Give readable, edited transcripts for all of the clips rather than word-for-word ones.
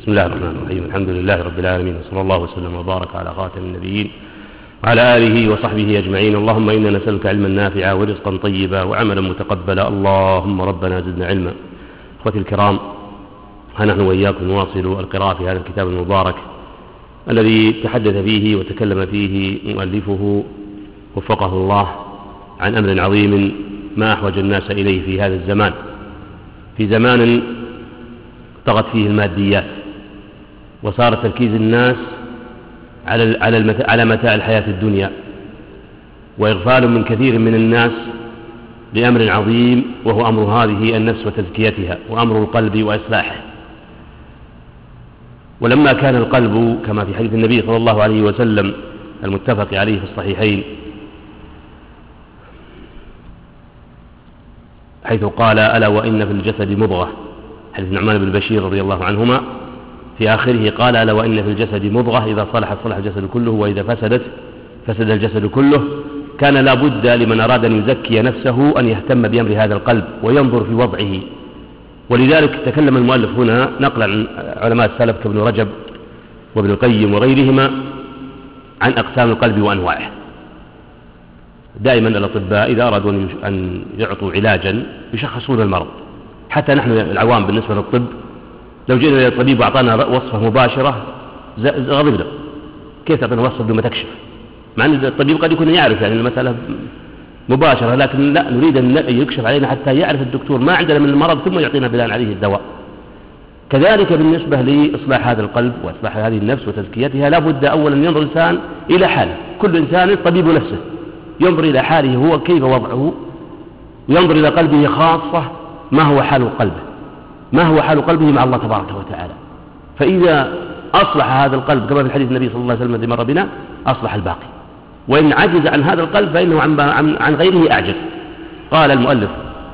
بسم الله الرحمن الرحيم. الحمد لله رب العالمين، وصلى الله وسلم وبارك على خاتم النبيين وعلى آله وصحبه أجمعين. اللهم إنا نسألك علما نافعا ورزقا طيبا وعملا متقبلا. اللهم ربنا زدنا علما. أخوتي الكرام، ها نحن وإياكم نواصل القراءة في هذا الكتاب المبارك الذي تحدث فيه وتكلم فيه مؤلفه وفقه الله عن أمر عظيم ما أحوج الناس إليه في هذا الزمان، في زمان طغت فيه الماديات وصار تركيز الناس على متاع الحياة الدنيا، وإغفال من كثير من الناس لأمر عظيم وهو أمر هذه النفس وتزكيتها وأمر القلب وإصلاحه. ولما كان القلب كما في حديث النبي صلى الله عليه وسلم المتفق عليه في الصحيحين، حيث قال: ألا وإن في الجسد مضغة، حديث نعمان بن بشير رضي الله عنهما، في آخره قال: ألا وإن في الجسد مضغة إذا صلحت صلح الجسد كله وإذا فسدت فسد الجسد كله. كان لا بد لمن أراد أن يزكي نفسه أن يهتم بأمر هذا القلب وينظر في وضعه. ولذلك تكلم المؤلف هنا نقلا عن علماء السلف كابن رجب وابن القيم وغيرهما عن أقسام القلب وأنواعه. دائما الأطباء إذا أرادوا أن يعطوا علاجا يشخصون المرض. حتى نحن العوام بالنسبة للطب لو جئنا إلى الطبيب وأعطانا وصفة مباشرة غضبنا، كيف تعطينا وصفة بدون ما تكشف؟ مع أن الطبيب قد يكون يعرف يعني المسألة مباشرة، لكن لا، نريد أن يكشف علينا حتى يعرف الدكتور ما عندنا من المرض ثم يعطينا بناء عليه الدواء. كذلك بالنسبة لإصلاح هذا القلب وإصلاح هذه النفس وتزكيتها، لا بد أولا أن ينظر الإنسان إلى حاله. كل إنسان طبيب نفسه، ينظر إلى حاله هو كيف وضعه، ينظر إلى قلبه خاصة ما هو حال قلبه، ما هو حال قلبه مع الله تبارك وتعالى. فإذا أصلح هذا القلب كما في الحديث النبي صلى الله عليه وسلم الذي مر بنا أصلح الباقي، وإن عجز عن هذا القلب فإنه عن غيره أعجز. قال المؤلف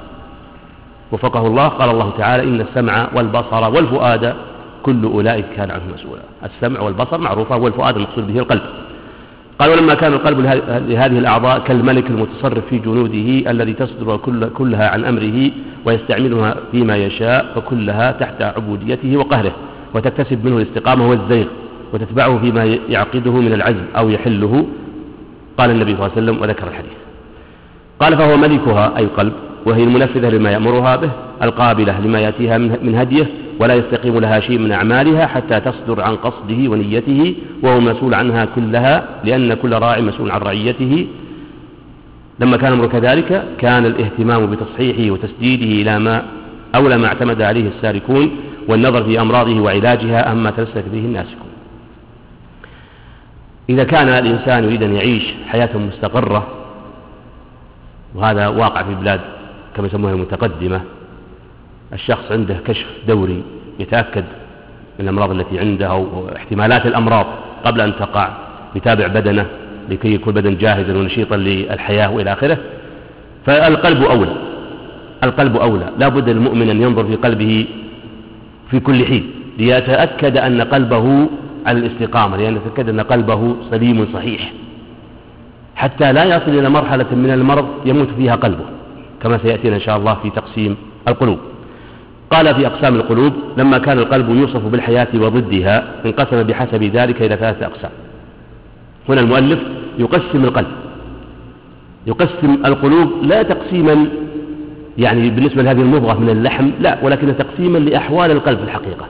وفقه الله، قال الله تعالى: إن السمع والبصر والفؤاد كل أولئك كان عنه مسؤولا. السمع والبصر معروفة، والفؤاد المقصود به القلب. قال: ولما كان القلب لهذه الأعضاء كالملك المتصرف في جنوده الذي تصدر كلها عن أمره ويستعملها فيما يشاء، فكلها تحت عبوديته وقهره، وتكتسب منه الاستقامة والزيغ، وتتبعه فيما يعقده من العزم أو يحله. قال النبي صلى الله عليه وسلم وذكر الحديث. قال: فهو ملكها أي القلب، وهي المنفذة لما يأمرها به، القابلة لما يأتيها من هديه، ولا يستقيم لها شيء من أعمالها حتى تصدر عن قصده ونيته، وهو مسؤول عنها كلها، لأن كل راع مسؤول عن رعيته. لما كان الأمر كذلك كان الاهتمام بتصحيحه وتسديده إلى ما أولى ما اعتمد عليه السالكون، والنظر في أمراضه وعلاجها أما تمسك به الناسكون. إذا كان الإنسان يريد أن يعيش حياة مستقرة، وهذا واقع في البلاد كما يسموها المتقدمة، الشخص عنده كشف دوري يتأكد من الأمراض التي عنده واحتمالات الأمراض قبل أن تقع، يتابع بدنه لكي يكون بدن جاهزا ونشيطا للحياة وإلى آخره. فالقلب أولى، القلب أولى. لا بد للمؤمن أن ينظر في قلبه في كل حين ليتأكد أن قلبه على الاستقامة، لأن يتأكد أن قلبه سليم صحيح، حتى لا يصل إلى مرحلة من المرض يموت فيها قلبه، كما سيأتينا إن شاء الله في تقسيم القلوب. قال: في أقسام القلوب: لما كان القلب يوصف بالحياة وضدها انقسم بحسب ذلك إلى 3 أقسام. هنا المؤلف يقسم القلب، يقسم القلوب لا تقسيما يعني بالنسبة لهذه المضغة من اللحم، لا، ولكن تقسيما لأحوال القلب في الحقيقة.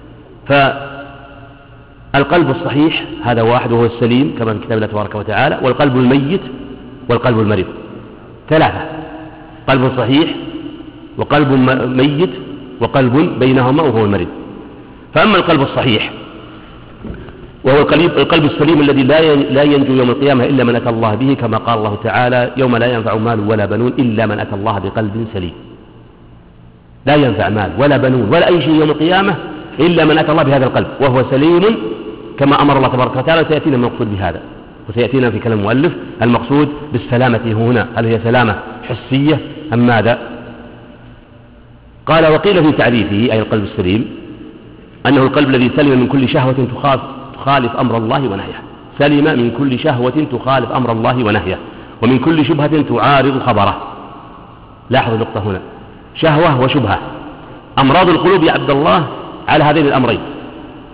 فالقلب الصحيح هذا واحد وهو السليم كما في كتاب الله تبارك وتعالى، والقلب الميت والقلب المريض 3: قلب صحيح وقلب ميت وقلب بينهما وهو المريض. فأما القلب الصحيح وهو القلب السليم الذي لا ينجو يوم القيامة إلا من أتى الله به، كما قال الله تعالى: يوم لا ينفع مال ولا بنون إلا من أتى الله بقلب سليم. لا ينفع مال ولا بنون ولا أي شيء يوم القيامة إلا من أتى الله بهذا القلب وهو سليم كما أمر الله تبارك وتعالى. سيأتينا المقصود بهذا، وسيأتينا في كلام المؤلف المقصود بالسلامة هنا، هل هي سلامة حسية أم ماذا؟ قال: وقيل في تعريفه أي القلب السليم أنه القلب الذي سلم من كل شهوة تخالف أمر الله ونهيه، سلم من كل شهوة تخالف أمر الله ونهيه، ومن كل شبهة تعارض خبره. لاحظ النقطة هنا، شهوة وشبهة. أمراض القلوب يا عبد الله على هذين الأمرين،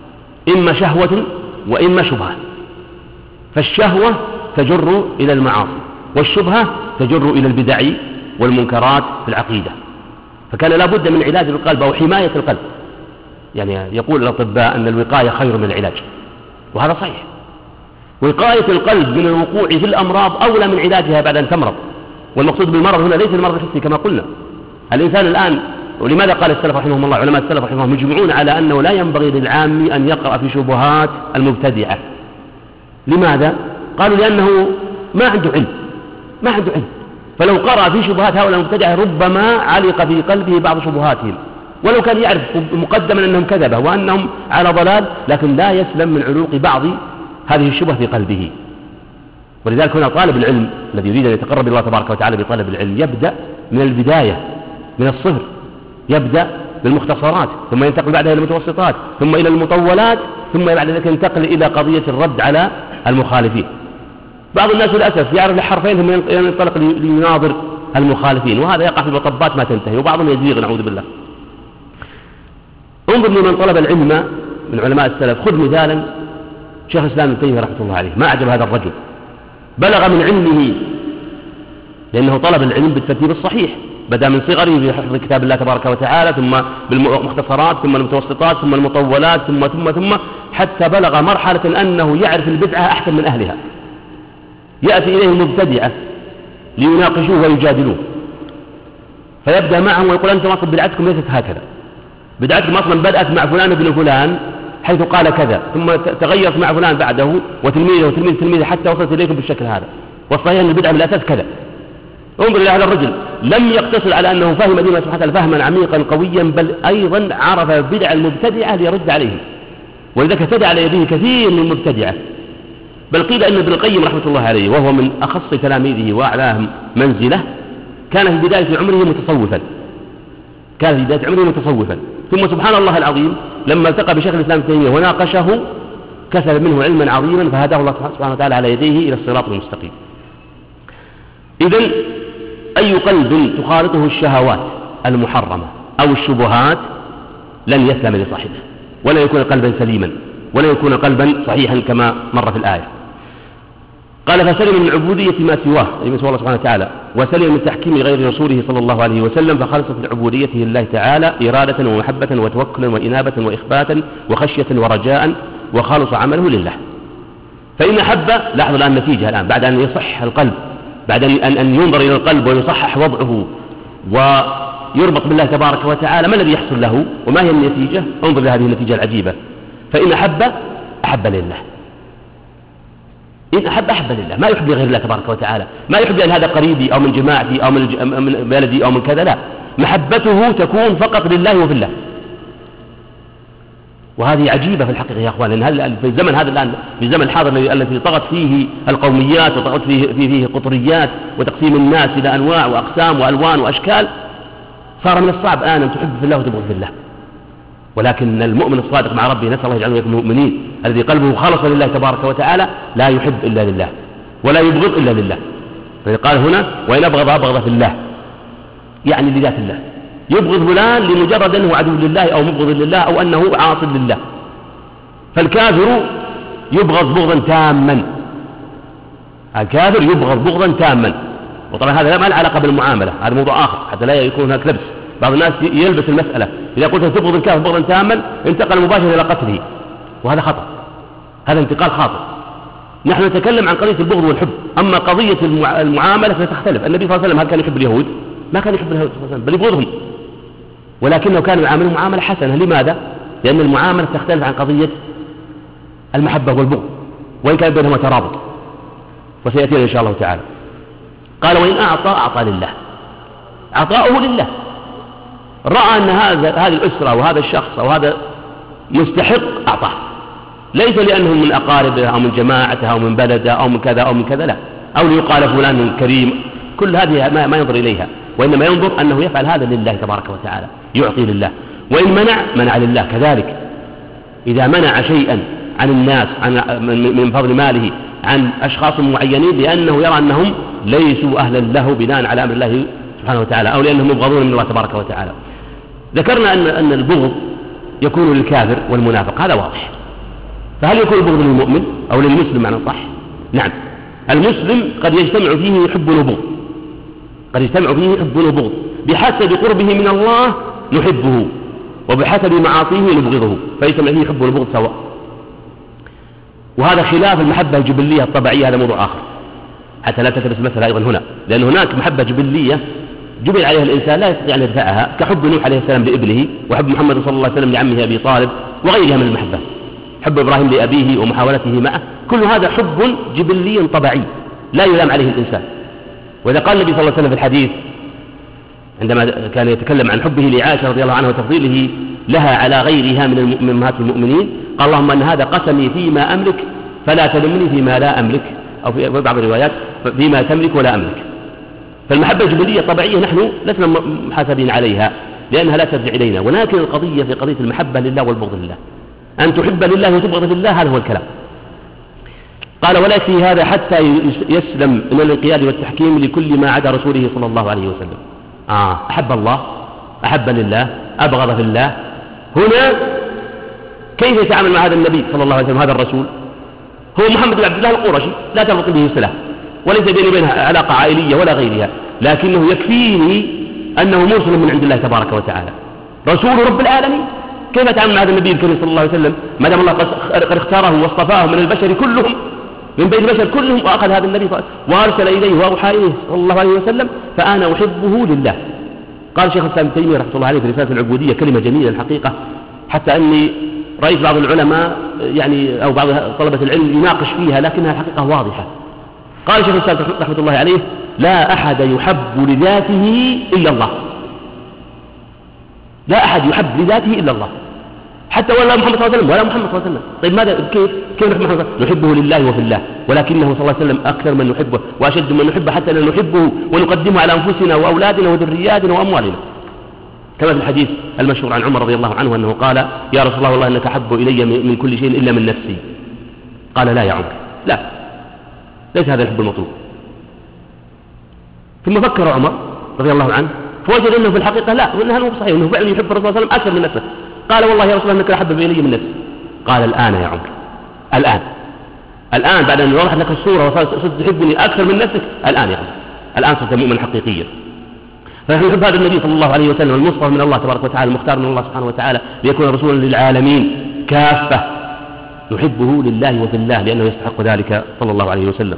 إما شهوة وإما شبهة. فالشهوة تجر إلى المعاصي، والشبهة تجر إلى البدع والمنكرات في العقيدة. فكان لا بد من علاج القلب أو حماية القلب. يعني يقول الأطباء أن الوقاية خير من العلاج، وهذا صحيح. وقاية القلب من الوقوع في الأمراض أولى من علاجها بعد أن تمرض. والمقصود بالمرض هنا ليس المرض الحسي كما قلنا. الإنسان الآن، ولماذا قال السلف رحمهم الله، علماء السلف رحمهم الله يجمعون على أنه لا ينبغي للعام أن يقرأ في شبهات المبتدعة. لماذا؟ قالوا لأنه ما عنده علم، فلو قرأ في شبهات هؤلاء المبتدعة ربما علق في قلبه بعض شبهاتهم، ولو كان يعرف مقدما أنهم كذبة وأنهم على ضلال، لكن لا يسلم من علوق بعض هذه الشبهة في قلبه. ولذلك هنا طالب العلم الذي يريد أن يتقرب إلى الله تبارك وتعالى بطلب العلم يبدأ من البداية، من الصفر، يبدأ بالمختصرات، ثم ينتقل بعدها إلى المتوسطات، ثم إلى المطولات، ثم بعد ذلك ينتقل إلى قضية الرد على المخالفين. بعض الناس للأسف يعرف الحرفين ثم ينطلق ليناظر المخالفين، وهذا يقع في مطبات ما تنتهي، وبعضهم يزيغ نعوذ بالله. انظر لمن طلب العلم من علماء السلف. خذ مثالا شيخ الإسلام ابن تيمية رحمه الله عليه، ما أعجب هذا الرجل، بلغ من علمه لأنه طلب العلم بالترتيب الصحيح، بدأ من صغره بحفظ كتاب الله تبارك وتعالى، ثم بالمختصرات، ثم المتوسطات، ثم المطولات، ثم حتى بلغ مرحلة أنه يعرف البدعة أحسن من أهلها. يأتي إليه المبتدعة ليناقشوه ويجادلوه، فيبدأ معهم ويقول أنتم أصلا بدعتكم ليست هكذا، بدعتكم أصلا بدأت مع فلان ابن فلان حيث قال كذا، ثم تغيرت مع فلان بعده وتلميذه وتلميذ تلميذه حتى وصلت إليكم بالشكل هذا، والصحيح أن البدعة بالأساس كذا. انظر إلى هذا الرجل، لم يقتصر على أنه فهم دين الله سبحانه وتعالى فهما عميقا قويا، بل أيضا عرف بدع المبتدعة ليرد عليهم، ولذلك اهتدى على يديه كثير من المبتدعة. بل قيل أن ابن القيم رحمة الله عليه وهو من أخص تلاميذه وأعلاهم منزلة كان في بداية عمره متصوفا، ثم سبحان الله العظيم لما التقى بشيخ الإسلام ابن تيمية وناقشه كسب منه علما عظيما، فهداه الله سبحانه وتعالى على يديه إلى الصراط المستقيم. إذن أي قلب تخالطه الشهوات المحرمة أو الشبهات لن يسلم لصاحبه، ولا يكون قلبا سليما، ولا يكون قلبا صحيحا كما مر في الآية. قال فسلم من عبودية ما سواه، أي من سوى الله سبحانه وتعالى، وسلم من تحكيم غير رسوله صلى الله عليه وسلم، فخلصت عبوديته لله تعالى إرادة ومحبة وتوكلا وإنابة وإخباتا وخشية ورجاء، وخالص عمله لله. فإن أحب، لاحظوا الآن النتيجة الآن بعد أن يصح القلب، بعد أن ينظر إلى القلب ويصحح وضعه ويربط بالله تبارك وتعالى، ما الذي يحصل له وما هي النتيجة؟ انظر لهذه النتيجة العجيبة. فإن أحب لله، إن أحب لله، ما يحب لغير الله تبارك وتعالى، ما يحب لأن هذا قريبي أو من جماعتي أو من بلدي أو من كذا، لا، محبته تكون فقط لله وفي الله. وهذه عجيبة في الحقيقة يا أخوان، لأن في الزمن هذا الآن، في الزمن الحاضر الذي طغت فيه القوميات وطغت فيه قطريات وتقسيم الناس إلى أنواع وأقسام وألوان وأشكال، صار من الصعب الآن أن تحب في الله وتبغض في الله. ولكن المؤمن الصادق مع ربه، نسأل الله يجعلنا من المؤمنين، الذي قلبه خالص لله تبارك وتعالى، لا يحب إلا لله ولا يبغض إلا لله. فقال هنا وإن أبغض في الله، يعني لذات الله، يبغض فلان لمجرد أنه عدو لله أو مبغض لله أو أنه عاص لله. فالكافر يبغض بغضا تاما، الكافر يبغض بغضا تاما. وطبعا هذا ما له علاقة بالمعاملة، هذا موضوع آخر حتى لا يكون هناك لبس. بعض الناس يلبس المسألة، إذا قلت تبغض الكافر بغضا تاما انتقل مباشرة إلى قتله، وهذا خطأ، هذا انتقال خاطئ. نحن نتكلم عن قضية البغض والحب، أما قضية المعاملة فتختلف. النبي صلى الله عليه وسلم هل كان يحب اليهود؟ ما كان يحب اليهود صلى الله عليه وسلم، بل يبغضهم، ولكنه كان يعاملهم معاملة حسنة. لماذا؟ لأن المعاملة تختلف عن قضية المحبة والبغض، وإن كان بينهما ترابط، وسيأتينا إن شاء الله تعالى. قال وإن أعطى لله، عطاؤه لله، رأى أن هذه الأسرة وهذا الشخص أو هذا يستحق أعطاه، ليس لأنه من أقاربه أو من جماعته أو من بلده أو من كذا أو من كذا، لا، أو ليقال فلان كريم، كل هذه ما ينظر إليها، وإنما ينظر أنه يفعل هذا لله تبارك وتعالى، يعطي لله. وإن منع لله كذلك، إذا منع شيئا عن الناس من فضل ماله عن أشخاص معينين لأنه يرى أنهم ليسوا أهلا له بناء على أمر الله سبحانه وتعالى، أو لأنهم مبغضون من الله تبارك وتعالى. ذكرنا أن البغض يكون للكافر والمنافق، هذا واضح، فهل يكون البغض للمؤمن أو للمسلم معنى صح؟ نعم، المسلم قد يجتمع فيه حب وبغض، قد يجتمع فيه حب وبغض، بحسب قربه من الله نحبه وبحسب معاصيه نبغضه، فيجتمع فيه حب وبغض سواء. وهذا خلاف المحبة الجبلية الطبيعية، هذا موضوع آخر حتى لا تلتبس المسألة أيضا هنا، لأن هناك محبة جبلية جبل عليها الإنسان لا يستطيع أن يدفعها، كحب نوح عليه السلام لابنه، وحب محمد صلى الله عليه وسلم لعمه أبي طالب، وغيرها من المحبة، حب إبراهيم لأبيه ومحاولته معه، كل هذا حب جبلي طبيعي لا يلام عليه الإنسان. وإذا قال النبي صلى الله عليه وسلم في الحديث عندما كان يتكلم عن حبه لعائشة رضي الله عنها وتفضيله لها على غيرها من أمهات المؤمنين، قال اللهم أن هذا قسمي فيما أملك فلا تلمني فيما لا أملك، أو في بعض الروايات فيما تملك ولا أملك. فالمحبة الجبلية طبيعية نحن لسنا محاسبين عليها لأنها لا ترجع إلينا، ولكن القضية في قضية المحبة لله والبغض لله، أن تحب لله وتبغض لله، هذا هو الكلام. قال ولا يكفي هذا حتى يسلم من الانقياد والتحكيم لكل ما عدا رسوله صلى الله عليه وسلم. أحب الله، أحب لله، أبغض في الله. هنا كيف يتعامل مع هذا النبي صلى الله عليه وسلم هذا الرسول؟ هو محمد بن عبد الله القرشي لا تربط به صلة، وليس بيني وبينها علاقة عائلية ولا غيرها، لكنه يكفيني أنه مرسل من عند الله تبارك وتعالى، رسول رب العالمين. كيف يتعامل مع هذا النبي الكريم صلى الله عليه وسلم ما دام الله قد اختاره واصطفاه من البشر كلهم، من بين البشر كلهم، وأخذ هذا النبي وأرسل إليه وأوحى إليه صلى الله عليه وسلم، فأنا أحبه لله. قال شيخ الإسلام ابن تيمية رحمه الله عليه في رسالة العبودية كلمة جميلة الحقيقة، حتى أني رأيت بعض العلماء يعني أو بعض طلبة العلم يناقش فيها، لكنها الحقيقة واضحة. قال شيخ الإسلام رحمه الله عليه لا أحد يحب لذاته إلا الله، لا أحد يحب لذاته إلا الله، حتى ولا محمد صلى الله عليه وسلم ولا محمد صلى الله عليه وسلم. طيب ماذا كيف نحبه لله وفي الله، ولكنه صلى الله عليه وسلم أكثر من نحبه وأشد من نحبه، حتى أن نحبه ونقدمه على أنفسنا وأولادنا وذرياتنا وأموالنا، كما في الحديث المشهور عن عمر رضي الله عنه أنه قال يا رسول الله والله إنك أحب إلي من كل شيء إلا من نفسي. قال لا يا عمر، لا، ليس هذا الحب المطلوب. ثم فكر عمر رضي الله عنه فوجد أنه في الحقيقة لا، وأنه هو صحيح، أنه فعلا يحب الرسول صلى الله عليه وسلم أكثر من نفسه. قال والله يا رسول الله إنك أحب إلي من نفسي. قال الآن يا عمر، الآن بعد أن وضحت لك الصورة وصرت تحبني أكثر من نفسك، الآن يا عمر، الآن صرت مؤمن حقيقيا. فنحن نحب هذا النبي صلى الله عليه وسلم المصطفى من الله تبارك وتعالى، المختار من الله سبحانه وتعالى ليكون رسولا للعالمين كافة، نحبه لله وفي الله لأنه يستحق ذلك صلى الله عليه وسلم.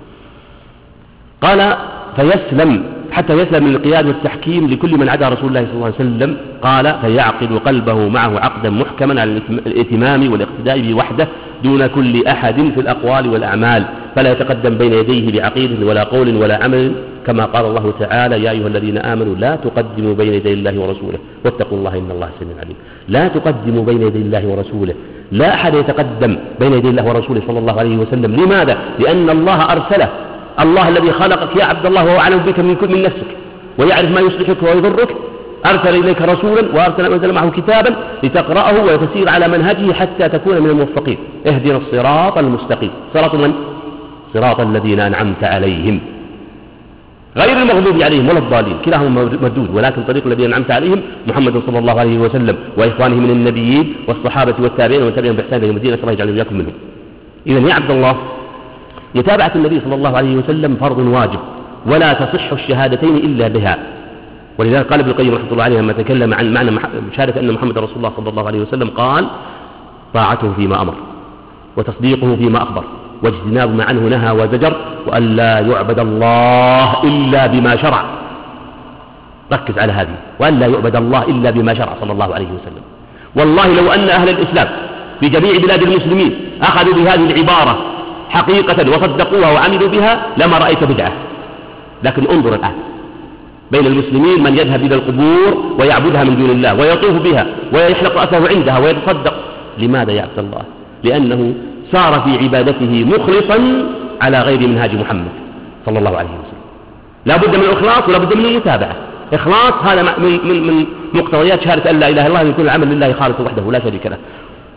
قال فيسلم حتى يسلم من القياد والتحكيم لكل من عدا رسول الله صلى الله عليه وسلم. قال فيعقد قلبه معه عقدا محكما على الائتمام والاقتداء به وحده دون كل أحد في الأقوال والأعمال، فلا يتقدم بين يديه بعقيدة ولا قول ولا عمل، كما قال الله تعالى يا أيها الذين آمنوا لا تقدموا بين يدي الله ورسوله واتقوا الله إن الله سميع عليم. لا تقدموا بين يدي الله ورسوله، لا أحد يتقدم بين يدي الله ورسوله صلى الله عليه وسلم. لماذا؟ لأن الله أرسله، الله الذي خلقك يا عبد الله وهو أعلم بك من نفسك ويعرف ما يصلحك ويضرك، أرسل إليك رسولا وأنزل معه كتابا لتقرأه وتسير على منهجه حتى تكون من الموفقين. اهدنا الصراط المستقيم، صراط من؟ صراط الذين أنعمت عليهم غير المغضوب عليهم ولا الضالين، كلاهما مردود، ولكن طريق الذين أنعمت عليهم محمد صلى الله عليه وسلم وإخوانه من النبيين والصحابة والتابعين ومن تبعهم بإحسان إلى يوم الدين، الله يجعلنا وإياكم منهم. إذن يا عبد الله متابعة النبي صلى الله عليه وسلم فرض واجب، ولا تصح الشهادتين إلا بها. ولذلك قال ابن القيم رحمه الله عليه لما تكلم عن معنى شهادة أن محمد رسول الله صلى الله عليه وسلم قال طاعته فيما أمر وتصديقه فيما أخبر واجتناب ما عنه نهى وزجر، وأن لا يعبد الله إلا بما شرع. ركز على هذه، وأن لا يعبد الله إلا بما شرع صلى الله عليه وسلم. والله لو أن أهل الإسلام في جميع بلاد المسلمين أخذوا بهذه العبارة حقيقة وصدقوها وعملوا بها لما رأيت بدعة. لكن انظر الآن بين المسلمين من يذهب إلى القبور ويعبدها من دون الله ويطوف بها ويحلق رأسه عندها ويتصدق. لماذا يا عبد الله؟ لأنه صار في عبادته مخلصا على غير منهاج محمد صلى الله عليه وسلم. لا بد من الإخلاص ولا بد من المتابعة. إخلاص هذا من مقتضيات شهادة أن لا إله إلا الله، أن يكون العمل لله خالصا وحده لا شريك له.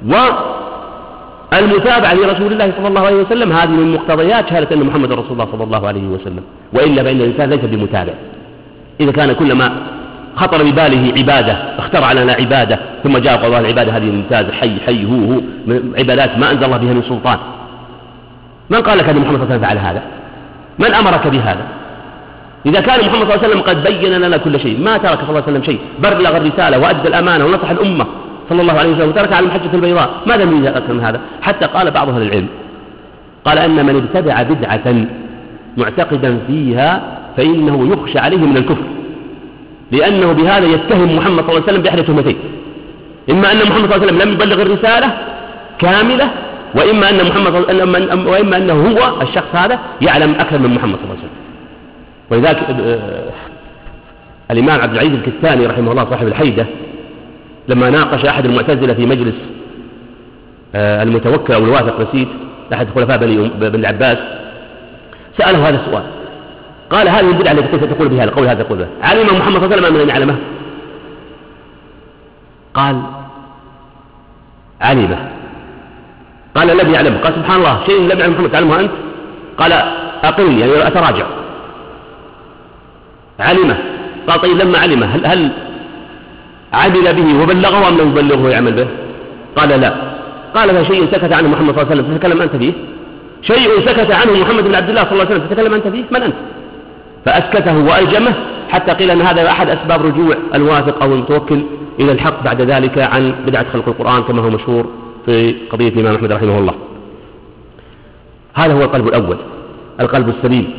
والمتابعة لرسول الله صلى الله عليه وسلم هذه من مقتضيات شهادة أن محمد رسول الله صلى الله عليه وسلم، وإلا فإن الإنسان ليس بمتابع. إذا كان كلما خطر بباله عبادة، اخترع لنا عبادة، ثم جاء قضاء العبادة هذه الممتازة، حي حي هو عبادات ما أنزل الله بها من سلطان. من قال لك أن محمد صلى الله عليه وسلم فعل هذا؟ من أمرك بهذا؟ إذا كان محمد صلى الله عليه وسلم قد بين لنا كل شيء، ما ترك صلى الله عليه وسلم شيء، بلغ الرسالة وأدى الأمانة ونصح الأمة صلى الله عليه وسلم وترك على المحجة البيضاء، ماذا من أكثر من هذا؟ حتى قال بعض أهل العلم، قال أن من ابتدع بدعة معتقدا فيها فإنه يخشى عليه من الكفر، لأنه بهذا يتهم محمد صلى الله عليه وسلم بأحد تهمتين: إما أن محمد صلى الله عليه وسلم لم يبلغ الرسالة كاملة، وإما أنه هو الشخص هذا يعلم أكثر من محمد صلى الله عليه وسلم. ولذلك الإمام عبد العزيز الكستاني رحمه الله صاحب الحيدة لما ناقش أحد المعتزلة في مجلس المتوكل أو الواثق نسيت أحد خلفاء بن العباس، سأله هذا السؤال، قال: هذه البدعة التي كنت تقول بها القول هذا تقول به، علم محمد صلى الله عليه وسلم أم لم يعلمه؟ قال: علمه. قال: لم يعلمه. قال: سبحان الله، شيء لم يعلم محمد تعلمه أنت؟ قال: أقلني يعني أتراجع. علمه. قال: طيب لما علمه هل عمل به وبلغه أم لم يبلغه ويعمل به؟ قال: لا. قال: فشيء سكت عنه محمد صلى الله عليه وسلم تتكلم أنت فيه؟ شيء سكت عنه محمد بن عبد الله صلى الله عليه وسلم تتكلم أنت فيه؟ من أنت؟ فأسكته وألجمه، حتى قيل أن هذا أحد أسباب رجوع الواثق أو المتوكل إلى الحق بعد ذلك عن بدعة خلق القرآن كما هو مشهور في قضية الإمام أحمد رحمه الله. هذا هو القلب الأول، القلب السليم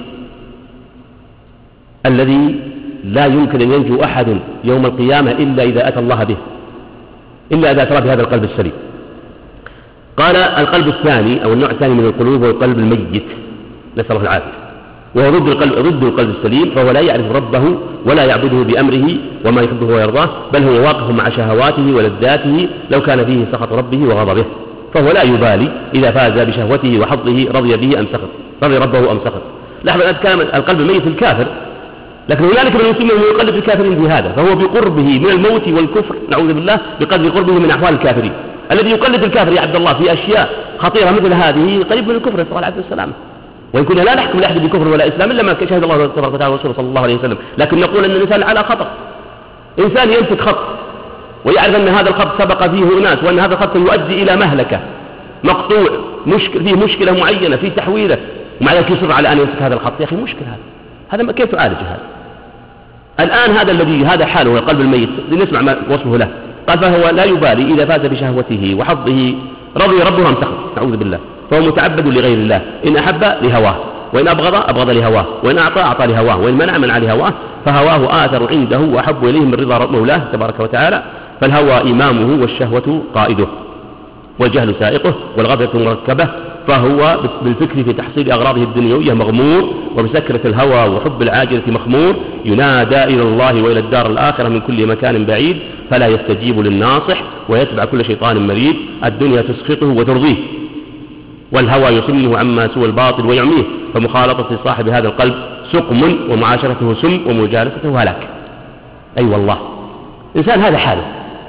الذي لا يمكن أن ينجو أحد يوم القيامة إلا إذا أتى الله به، إلا إذا أتى بهذا القلب السليم. قال: القلب الثاني أو النوع الثاني من القلوب هو القلب الميت، نسأل الله العافية، وهو ضد القلب السليم، فهو لا يعرف ربه ولا يعبده بأمره وما يحبه ويرضاه، بل هو واقف مع شهواته ولذاته لو كان فيه سخط ربه وغضبه، فهو لا يبالي إذا فاز بشهوته وحظه رضي به أم سخط، رضي ربه أم سخط. لاحظ أن كلام القلب الميت الكافر، لكن هنالك من المسلمين من يقلب الكافرين بهذا، فهو بقربه من الموت والكفر نعوذ بالله بقدر قربه من أحوال الكافرين. الذي يقلد الكافر يا عبد الله في أشياء خطيرة مثل هذه قريب من الكفر، نسأل الله العافية والسلامة. وإن كنا لا نحكم لأحد بكفر ولا إسلام إلا ما شهد الله تبارك وتعالى ورسوله صلى الله عليه وسلم، لكن نقول أن الإنسان على خطر. إنسان يمسك خط ويعرف أن هذا الخط سبق فيه أناس وأن هذا الخط يؤدي إلى مهلكة، مقطوع، فيه مشكلة معينة في تحويله، ومع ذلك يصر على أن يمسك هذا الخط. يا أخي مشكلة هذا كيف تعالج هذا؟ الآن هذا حاله القلب الميت، لنسمع ما وصفه له. قال: فهو لا يبالي إذا فاز بشهوته وحظه رضي ربه أم سخط، نعوذ بالله، فهو متعبد لغير الله، إن أحب لهواه، وإن أبغض لهواه، وإن أعطى لهواه، وإن منع لهواه، فهواه آثر عنده وأحب إليه من رضا مولاه تبارك وتعالى. فالهوى إمامه والشهوة قائده، والجهل سائقه، والغفلة مركبة، فهو بالفكر في تحصيل أغراضه الدنيوية مغمور، وبسكرة الهوى وحب العاجلة مخمور، ينادى إلى الله وإلى الدار الآخرة من كل مكان بعيد، فلا يستجيب للناصح، ويتبع كل شيطان مريد. الدنيا تسخطه وترضيه، والهوى يصمه عما سوى الباطل ويعميه، فمخالطة صاحب هذا القلب سقم، ومعاشرته سم، ومجالسته هلاك. أي والله إنسان هذا حاله،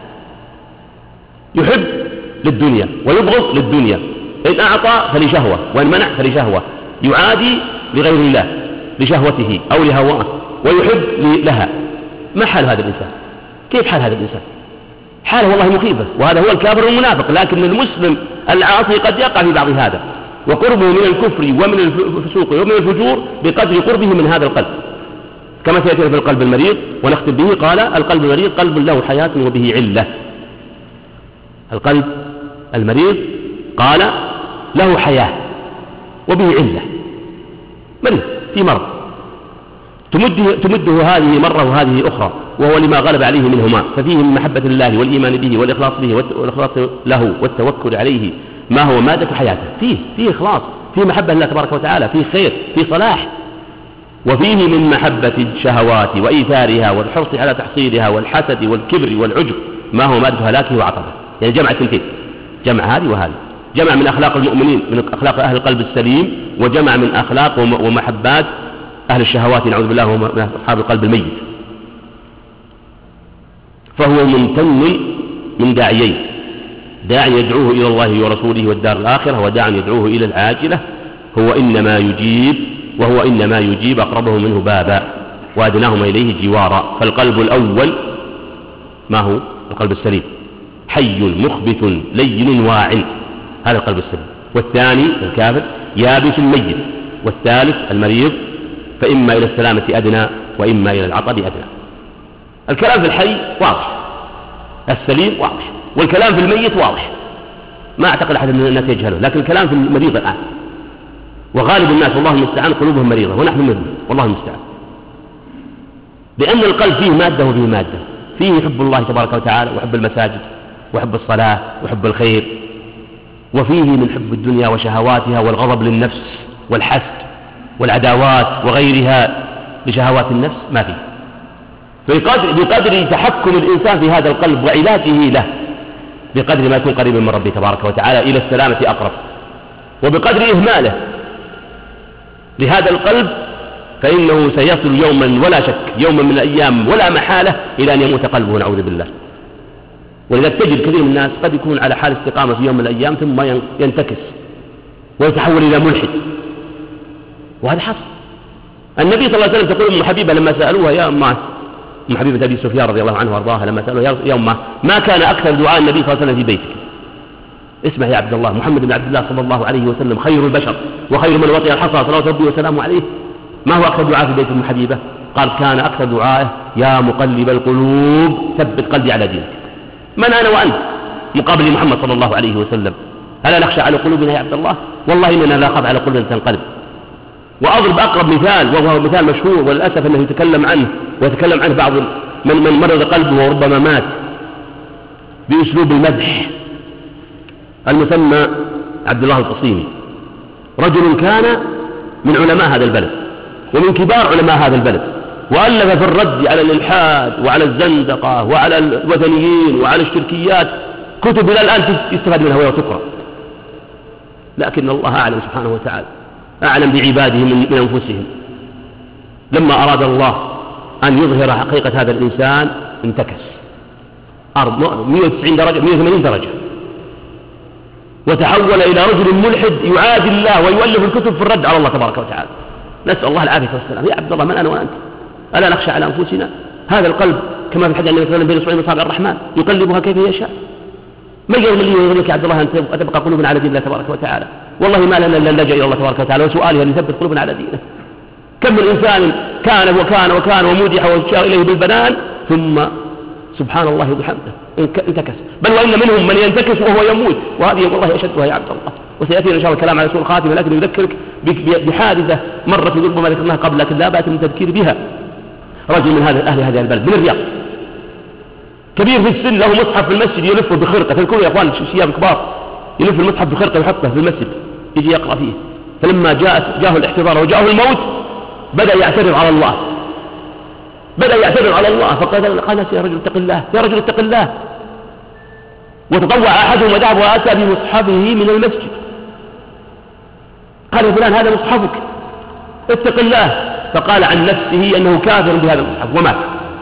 يحب للدنيا ويبغض للدنيا، إن أعطى فلشهوة وإن منع فلشهوة، يعادي لغير الله لشهوته أو لهواه ويحب لها. ما حال هذا الإنسان؟ كيف حال هذا الإنسان؟ حاله والله مخيفة، وهذا هو الكافر المنافق. لكن المسلم العاصي قد يقع في بعض هذا، وقربه من الكفر ومن الفسوق ومن الفجور بقدر قربه من هذا القلب، كما سيأتي في القلب المريض ونختم به. قال: القلب المريض قلب له حياة وبه علة. القلب المريض قال له حياة وبه علة، مريض في مرض تمده هذه مرة وهذه أخرى، وهو لما غلب عليه منهما، ففيه من محبة الله والإيمان به والإخلاص له والتوكل عليه ما هو مادة حياته. فيه إخلاص، فيه محبة لله تبارك وتعالى، فيه خير، فيه صلاح. وفيه من محبة الشهوات وإيثارها والحرص على تحصيلها والحسد والكبر والعجب ما هو مادة هلاكه وعطبه. يعني جمع ثنتين، جمع هذه وهذه، جمع من أخلاق المؤمنين من أخلاق أهل القلب السليم، وجمع من أخلاق ومحبات أهل الشهوات نعوذ بالله ومن أصحاب القلب الميت. فهو ممتن من داعيين: داعي يدعوه إلى الله ورسوله والدار الآخرة، وداع يدعوه إلى العاجلة. هو إنما يجيب، وهو إنما يجيب أقربه منه بابا. وأدناهما إليه جوارا. فالقلب الأول ما هو؟ القلب السليم، حي مخبت لين واع، هذا القلب السليم. والثاني الكافر يابس ميت. والثالث المريض، فإما إلى السلامة أدنى وإما إلى العطب أدنى. الكلام في الحي واضح، السليم واضح، والكلام في الميت واضح، ما أعتقد أحد من الناس يجهله. لكن الكلام في المريض الآن، وغالب الناس والله المستعان قلوبهم مريضة ونحن نذنب والله المستعان، لأن القلب فيه مادة وفيه مادة، فيه حب الله تبارك وتعالى وحب المساجد وحب الصلاة وحب الخير، وفيه من حب الدنيا وشهواتها والغضب للنفس والحسد والعداوات وغيرها لشهوات النفس ما فيه. بقدر تحكم الإنسان في هذا القلب وعلاجه له بقدر ما يكون قريبا من ربه تبارك وتعالى إلى السلامة أقرب، وبقدر إهماله لهذا القلب فإنه سيصل يوما ولا شك يوما من الأيام ولا محالة إلى أن يموت قلبه نعوذ بالله. ولذلك تجد كثير من الناس قد يكون على حال استقامة في يوم من الأيام ثم ينتكس ويتحول إلى ملحد، وهذا حصل. النبي صلى الله عليه وسلم تقول أم حبيبة لما سألوها يا أمه، أم حبيبة أبي سفيان رضي الله عنه وارضاها، لما سألوها يا أمه ما كان أكثر دعاء النبي صلى الله عليه وسلم في بيتك؟ اسمع يا عبد الله، محمد بن عبد الله صلى الله عليه وسلم خير البشر وخير من وطئ الحصى صلوات ربي وسلامه عليه، ما هو أكثر دعاء في بيت أم حبيبة؟ قال كان أكثر دعائه يا مقلب القلوب ثبت قلبي على دينك. من أنا وأنت مقابل محمد صلى الله عليه وسلم؟ ألا نخشى على قلوبنا يا عبد الله؟ والله إننا لا نخاف على قلوبنا تنقلب. وأضرب أقرب مثال وهو مثال مشهور وللأسف أنه يتكلم عنه ويتكلم عنه بعض من مرض قلبه وربما مات بأسلوب المدح، المسمى عبد الله القصيمي، رجل كان من علماء هذا البلد ومن كبار علماء هذا البلد، وألف في الرد على الإلحاد وعلى الزندقة وعلى الوثنيين وعلى الشركيات كتب إلى الآن يستفاد منها وتقرأ. لكن الله أعلم سبحانه وتعالى أعلم بعباده من أنفسهم، لما أراد الله أن يظهر حقيقة هذا الإنسان انتكس 190 درجة 180 درجة وتحول إلى رجل ملحد يعادي الله ويؤلف الكتب في الرد على الله تبارك وتعالى. نسأل الله العافية والسلام. يا عبد الله من أنا وأنت؟ ألا نخشى على أنفسنا؟ هذا القلب كما في الحديث النبي صلى الله عليه وسلم بين إصبعين من أصابع الرحمن يقلبها كيف يشاء. ما يرضي لك يا عبد الله أن تبقى قلوبنا على دين الله تبارك وتعالى؟ والله ما لنا إلا اللجأ إلى الله تبارك وتعالى وسؤاله أن يثبت قلوبنا على دينه. كم من إنسان كان ومدح واشار إليه بالبنان ثم سبحان الله وبحمده انتكس، بل وإن منهم من ينتكس وهو يموت، وهذه والله أشدها يا عبد الله. وسيأتينا إن شاء الله الكلام على سوء الخاتمة، لكن يذكرك بحادثة مرت ربما ذكرناها قبل لكن لا بأس من التذكير بها. رجل من أهل هذا البلد من الرياض كبير في السن له مصحف في المسجد يلفه بخرقة، تذكروا يا أخوان الشياب كبار يلف المصحف بخرقة ويحطه في المسجد يجي يقرأ فيه. فلما جاءه الاحتضار وجاءه الموت بدأ يعترض على الله، فقال يا رجل اتق الله، يا رجل اتق الله. وتطوع أحدهم وذهب وأتى بمصحفه من المسجد، قال يا فلان هذا مصحفك اتق الله، فقال عن نفسه أنه كافر بهذا المصحف ومات.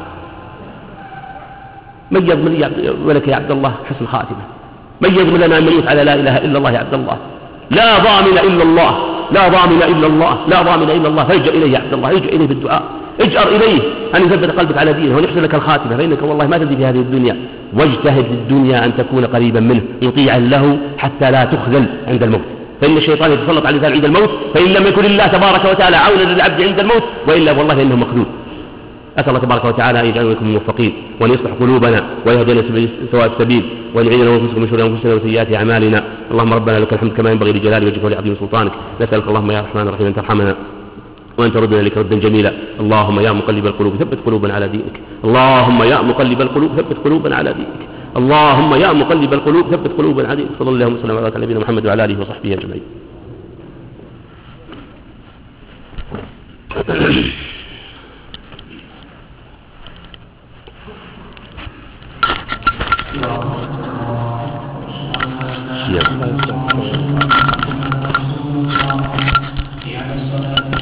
من يضمن ولك يا عبد الله حسن خاتمة؟ من يضمن لنا أن نموت على لا إله إلا الله يا عبد الله؟ لا ضامن إلا الله، لا ضامن إلا الله، لا ضامن إلا الله. فالجأ إليه يا عبد الله، الجأ إليه بالدعاء، اجأر إليه أن يثبت قلبك على دينه ويحسن لك الخاتمة، فإنك والله ما تدري في هذه الدنيا. واجتهد في الدنيا أن تكون قريبا منه مطيعا له حتى لا تخذل عند الموت، فإن الشيطان يتسلط على الإنسان عند الموت، فإن لم يكن الله تبارك وتعالى عونا للعبد عند الموت وإلا والله إنه مخذول. أسأل الله تبارك وتعالى أن يجعلنا منكم موفقين وأن يصلح قلوبنا ويهدينا سواء السبيل وأن يعيذنا وانفسكم من شرور أنفسنا وسيئات أعمالنا. اللهم ربنا لك الحمد كما ينبغي لجلال وجهك ولعظيم سلطانك. نسألك اللهم يا رحمن الرحيم أن ترحمنا وأن تردنا لك ردا جميلا. اللهم يا مقلب القلوب ثبت قلوبنا على دينك، اللهم يا مقلب القلوب ثبت قلوبنا على دينك، اللهم يا مقلب القلوب ثبت قلوبنا على دينك. صلى الله وسلم على نبينا محمد وعلى آله وصحبه أجمعين. Yeah.